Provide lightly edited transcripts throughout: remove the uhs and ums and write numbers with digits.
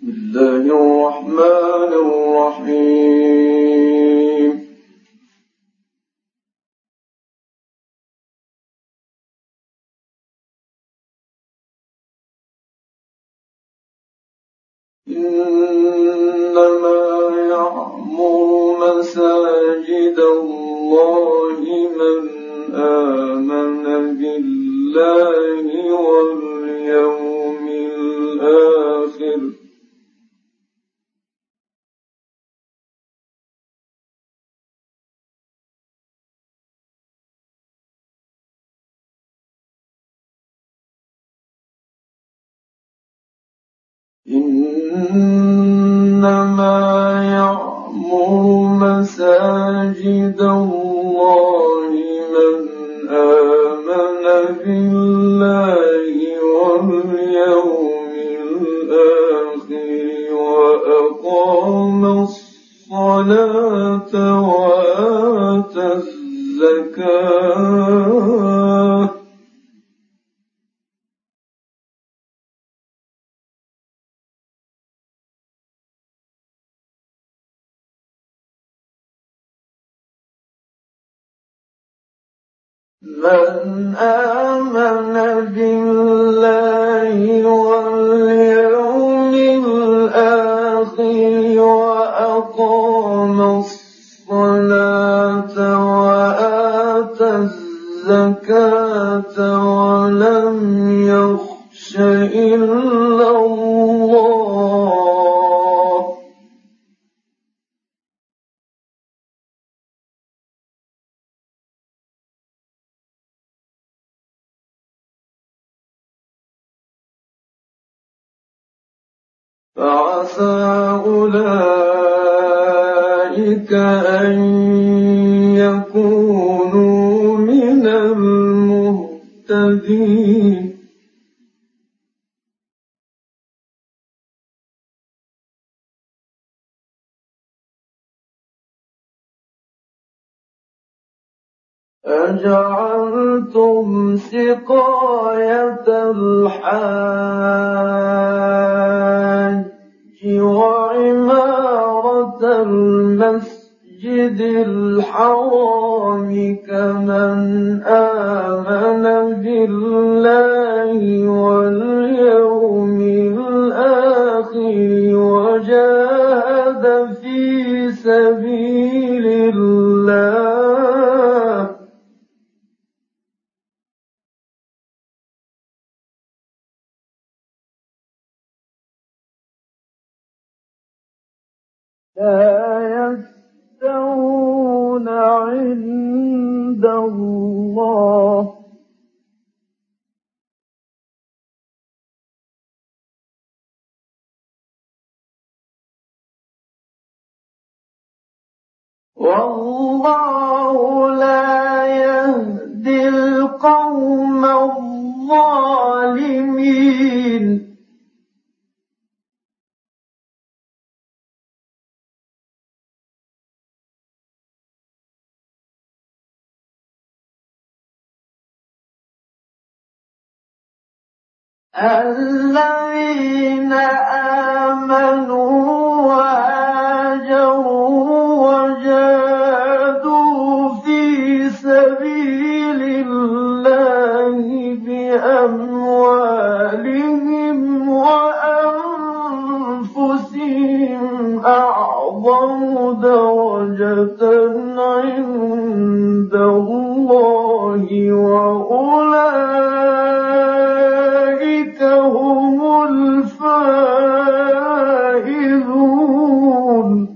بسم الله الرحمن الرحيم. إنما يعمر مساجد الله من آمن بالله واليوم الآخر إنما يعمر مساجد الله من آمن بالله واليوم الآخر وأقام الصلاة وآتى الزكاة من آمن بالله واليوم الآخر وأقام الصلاة وآتى الزكاة ولم يخش إلا الله فعسى أولئك أن يكونوا من المهتدين. أجعلتم سقاية الحاج وعمارة المسجد الحرام كمن آمن بالله واليوم الآخر وجاهد في سبيل الله لا يستوون عند الله والله لا يهدي القوم الظالمين. الذين آمنوا وهاجروا وجاهدوا في سبيل الله بأموالهم وأنفسهم أعظم درجة عند الله وأولئك هم الفائزون.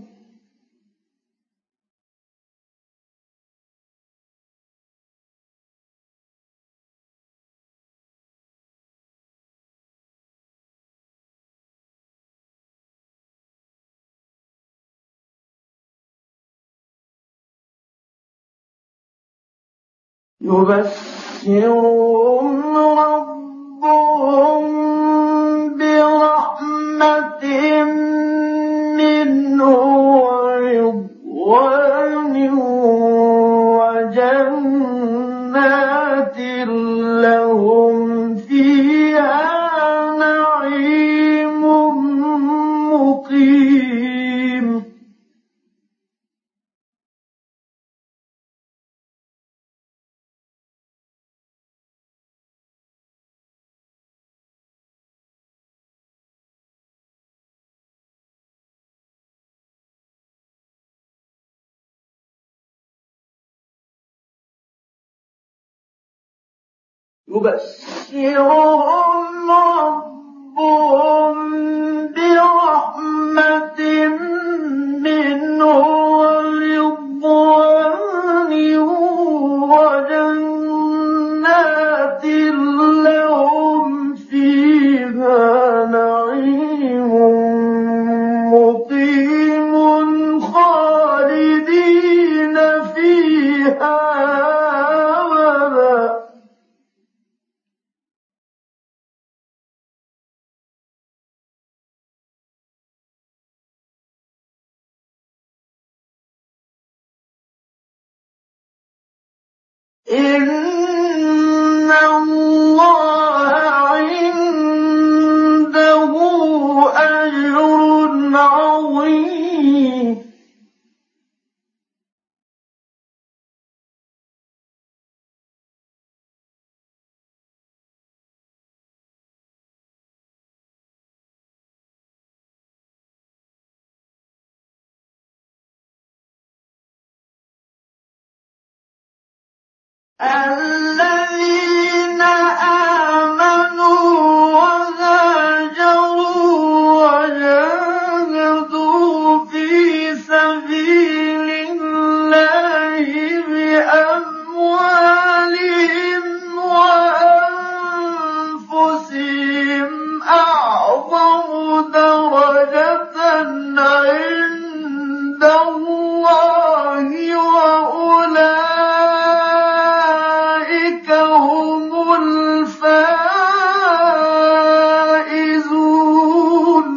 يبشرهم ربهم برحمة منه ورضوان وجنات لهم فيها نعيم يبشرهم ربهم برحمة منه ورضوان وجنات لهم فيها نعيم مقيم خالدين فيها أبدا. إن الله عنده أجر عظيم. الذين آمنوا وهاجروا وجاهدوا في سبيل الله بأموالهم وأنفسهم أعظم درجة عند الله وأولئك هم الفائزون.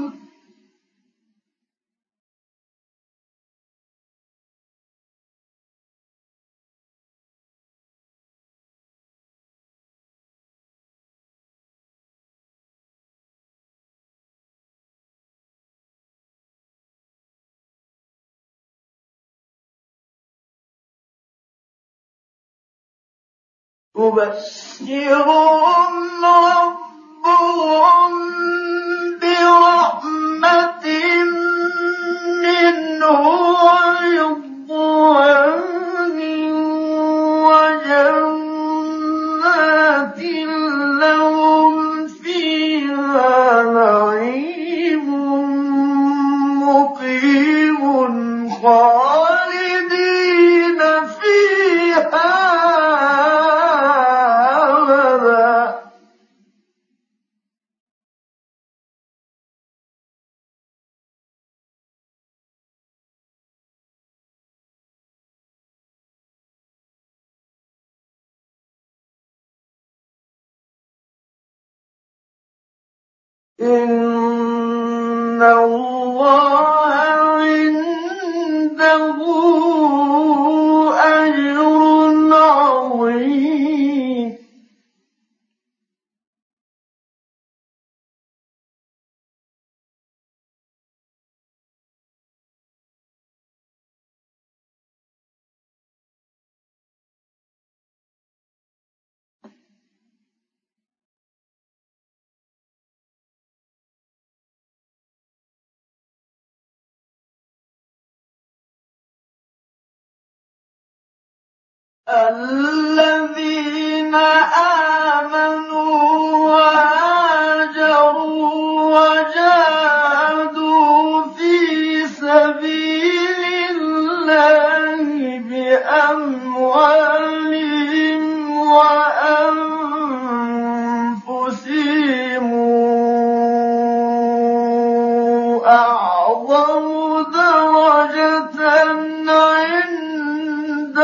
يبشرهم ربهم برحمة منه ورضوان وجنات لهم فيها نعيم مقيم خالدين فيها أبدا. إن الله عنده أجر عظيم. الذين آمنوا وهاجروا وجاهدوا في سبيل الله بأموالهم وأنفسهم أعظم درجة عند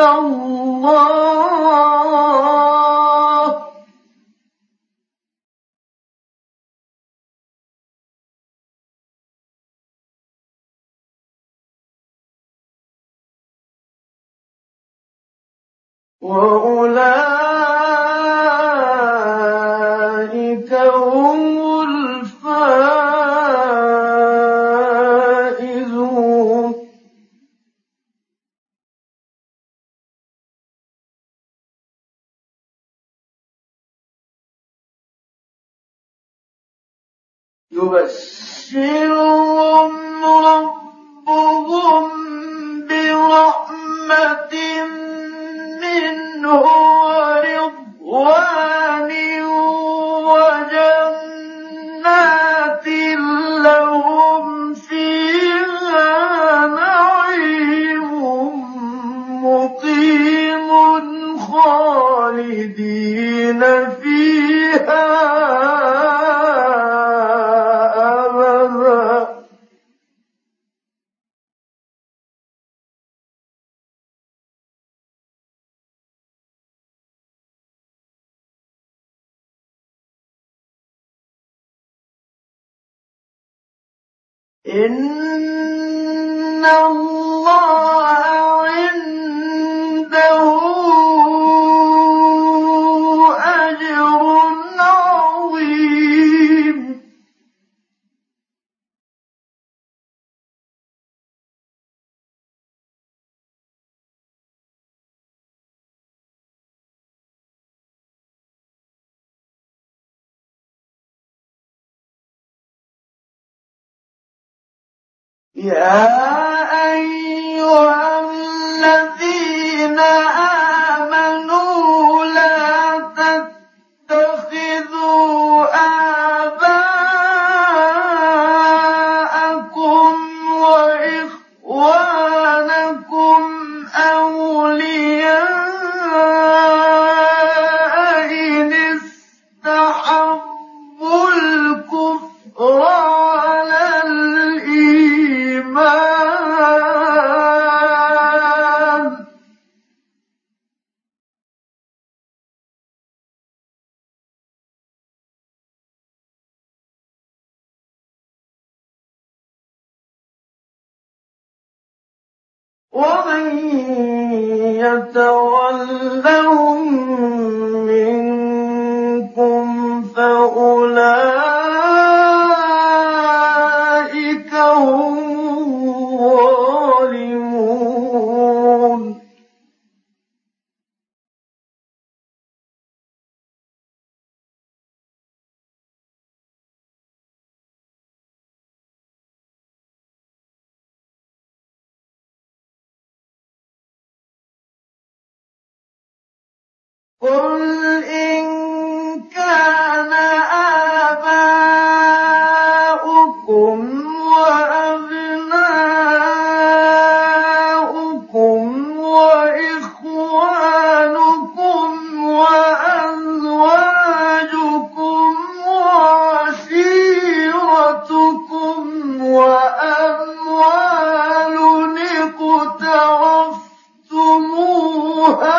الله وأولئك هم الفائزون. يبشرهم ربهم برحمة منه ورضوان خالدين فيها أبدا. إن الله عنده أجر عظيم. يا أيها الذين آمنوا لا تتخذوا آباءكم وإخوانكم أولياء إن استحبوا الكفر على الإيمان، ومن يتولهم منكم فأولئك هم الظالمون. قل إن كان آباؤكم وأبناؤكم وإخوانكم وأزواجكم وعشيرتكم وأموال اقترفتموها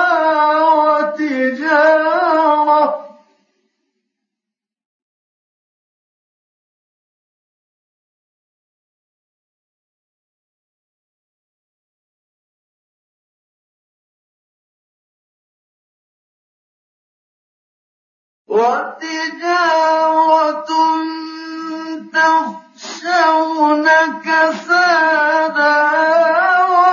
وتجارة تخشون كسادها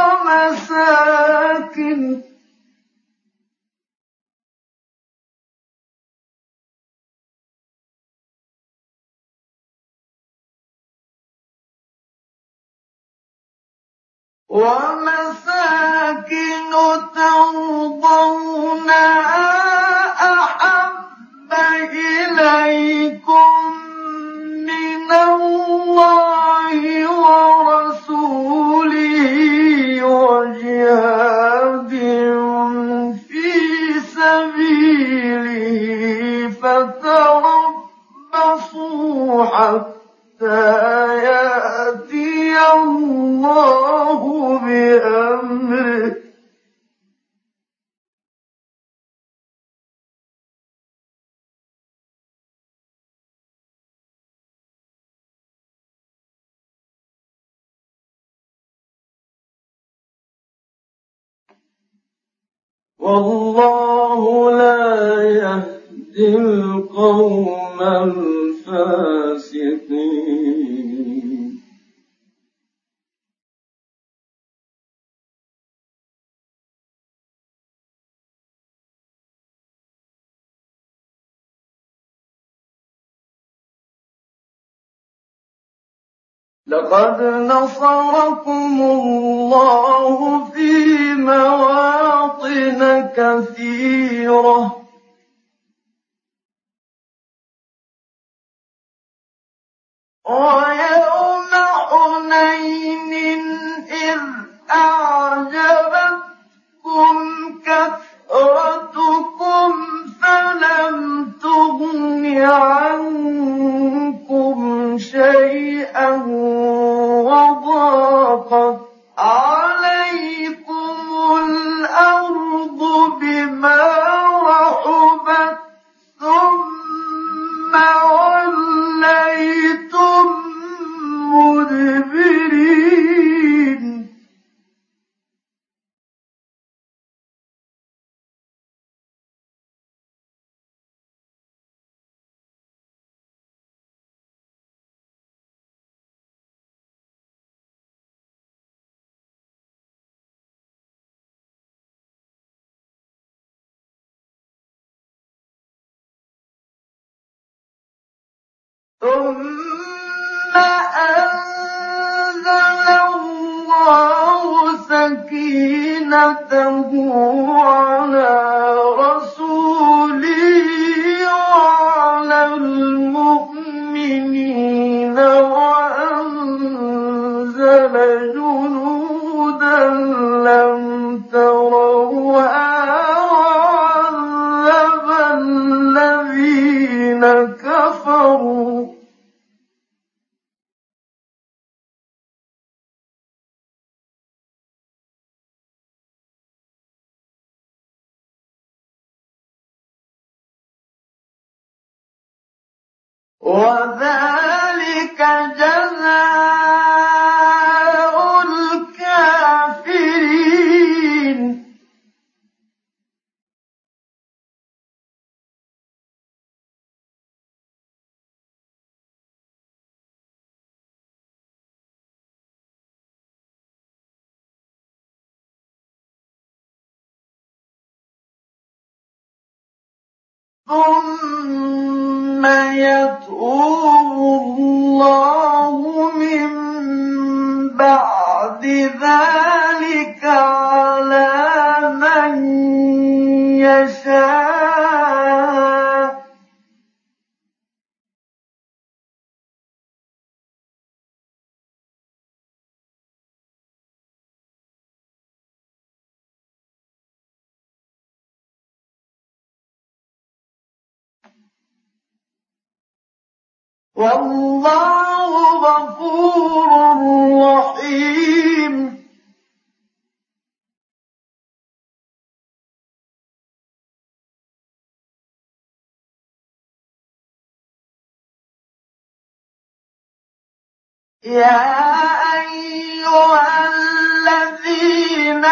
ومساكن ترضونها أحب إليكم من الله ورسوله وجهاد في سبيله فتربصوا حتى يأتي الله بأمره. والله لا يهدي القوم الفاسقين. لقد نصركم الله في مواطن كثيرة ويوم حنين إذ أعجبتكم كثرتكم ثم أنزل الله سكينته على رسوله وعلى المؤمنين وأنزل جنودا لم تروها وعذب الذين كفروا وذلك جزاء الكافرين ثم يتوب الله من بعد ذلك على من يشاء والله غفور رحيم يا أيها الذين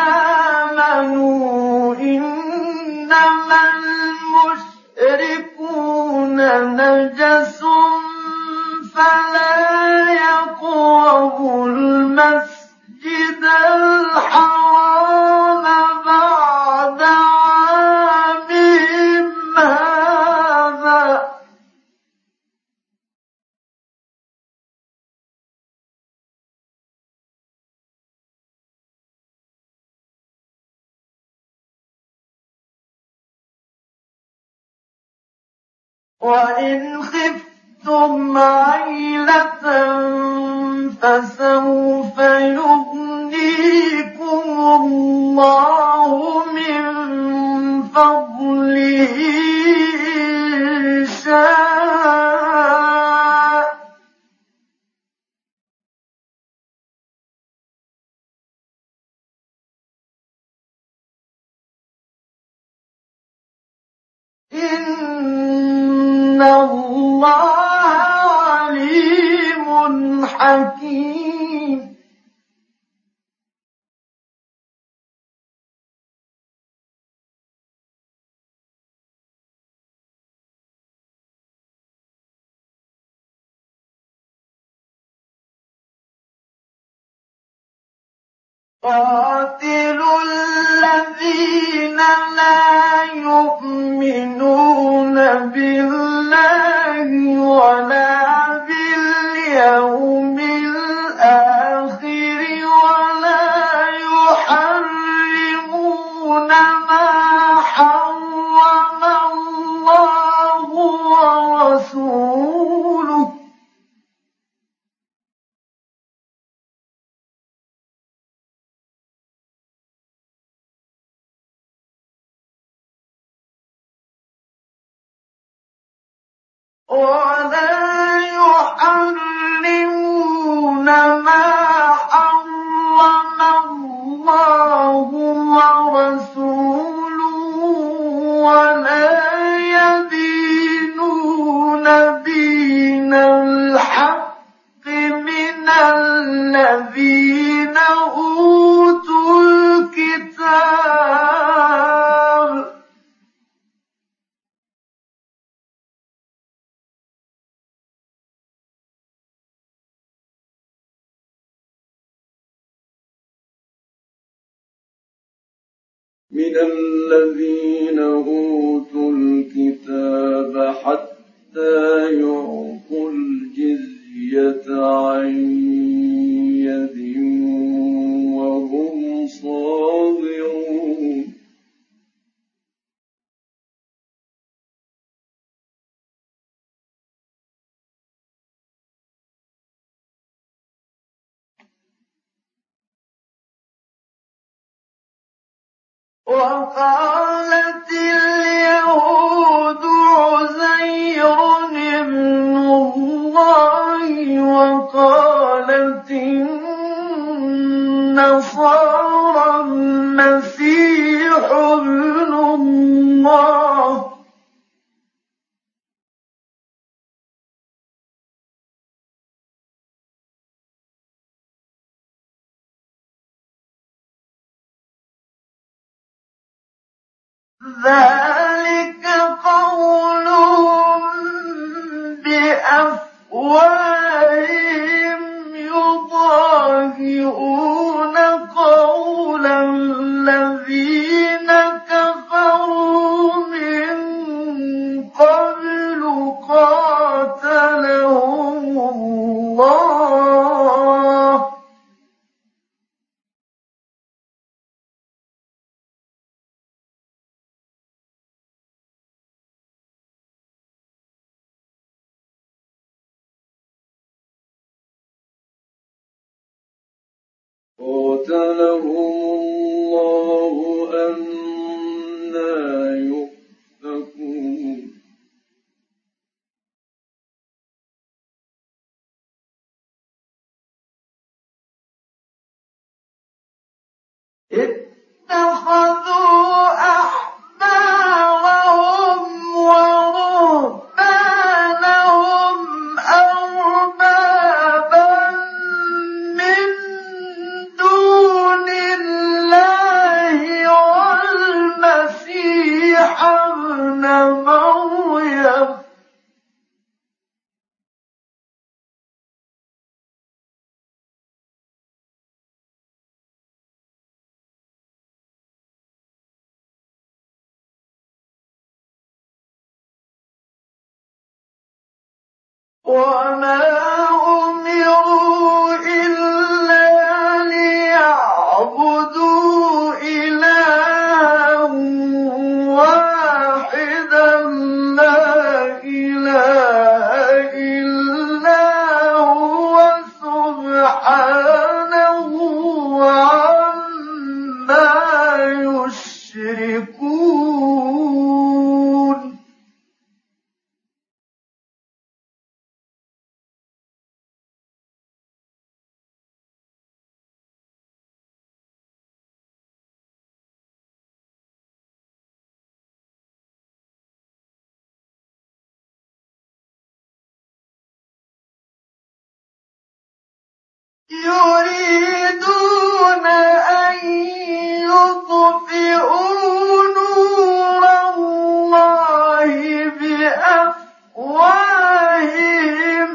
آمنوا إنما المشركون نجس فلا يقربوا المسجد الحرام بعد عامهم هذا وإن خفتم عيلة فسوف يغنيكم الله من فضله إن شاء إن الله عليم حكيم قاتلوا الذين لا يؤمنون بالله ولا باليوم الآخر ولا يحرمون ما حرم الله ورسوله ولا يحرمون ما حرم الله ورسوله ولا يدينون دين الحق من الذين أوتوا الكتاب من الذين أوتوا الكتاب حتى يعطوا وقالت اليهود عزير ابن الله وقالت النصارى المسيح ابن الله ذلك قولهم بأفواههم يضاهئون قول الذين كفروا من قبل قاتلهم الله أنى يؤفكون اتخذوا أحبارهم ورهبانهم أربابا من دون الله والمسيح ابن مريم وما أمروا إلا ليعبدوا إلها واحدا لا إله إلا هو سبحانه عما يشركون يريدون أن يطفئوا نور الله بأفواههم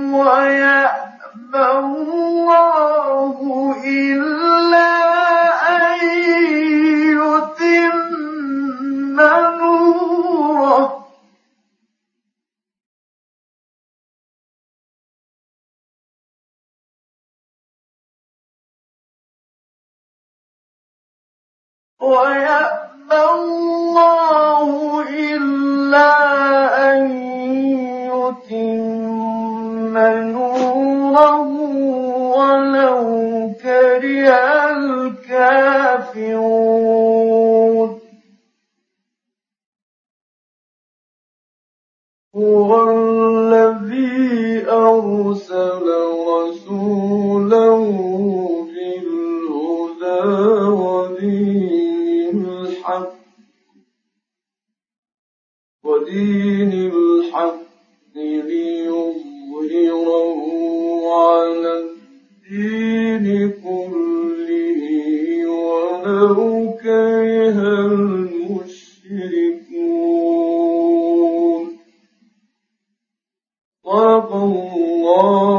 ويأبى الله إلا أن يتم نوره ويأبى الله إلا أن يتم نوره ولو كره الكافرون هو الذي أرسل رسوله بالهدى ودين الحق ليظهره على الدين كله ولو كره المشركون صدق الله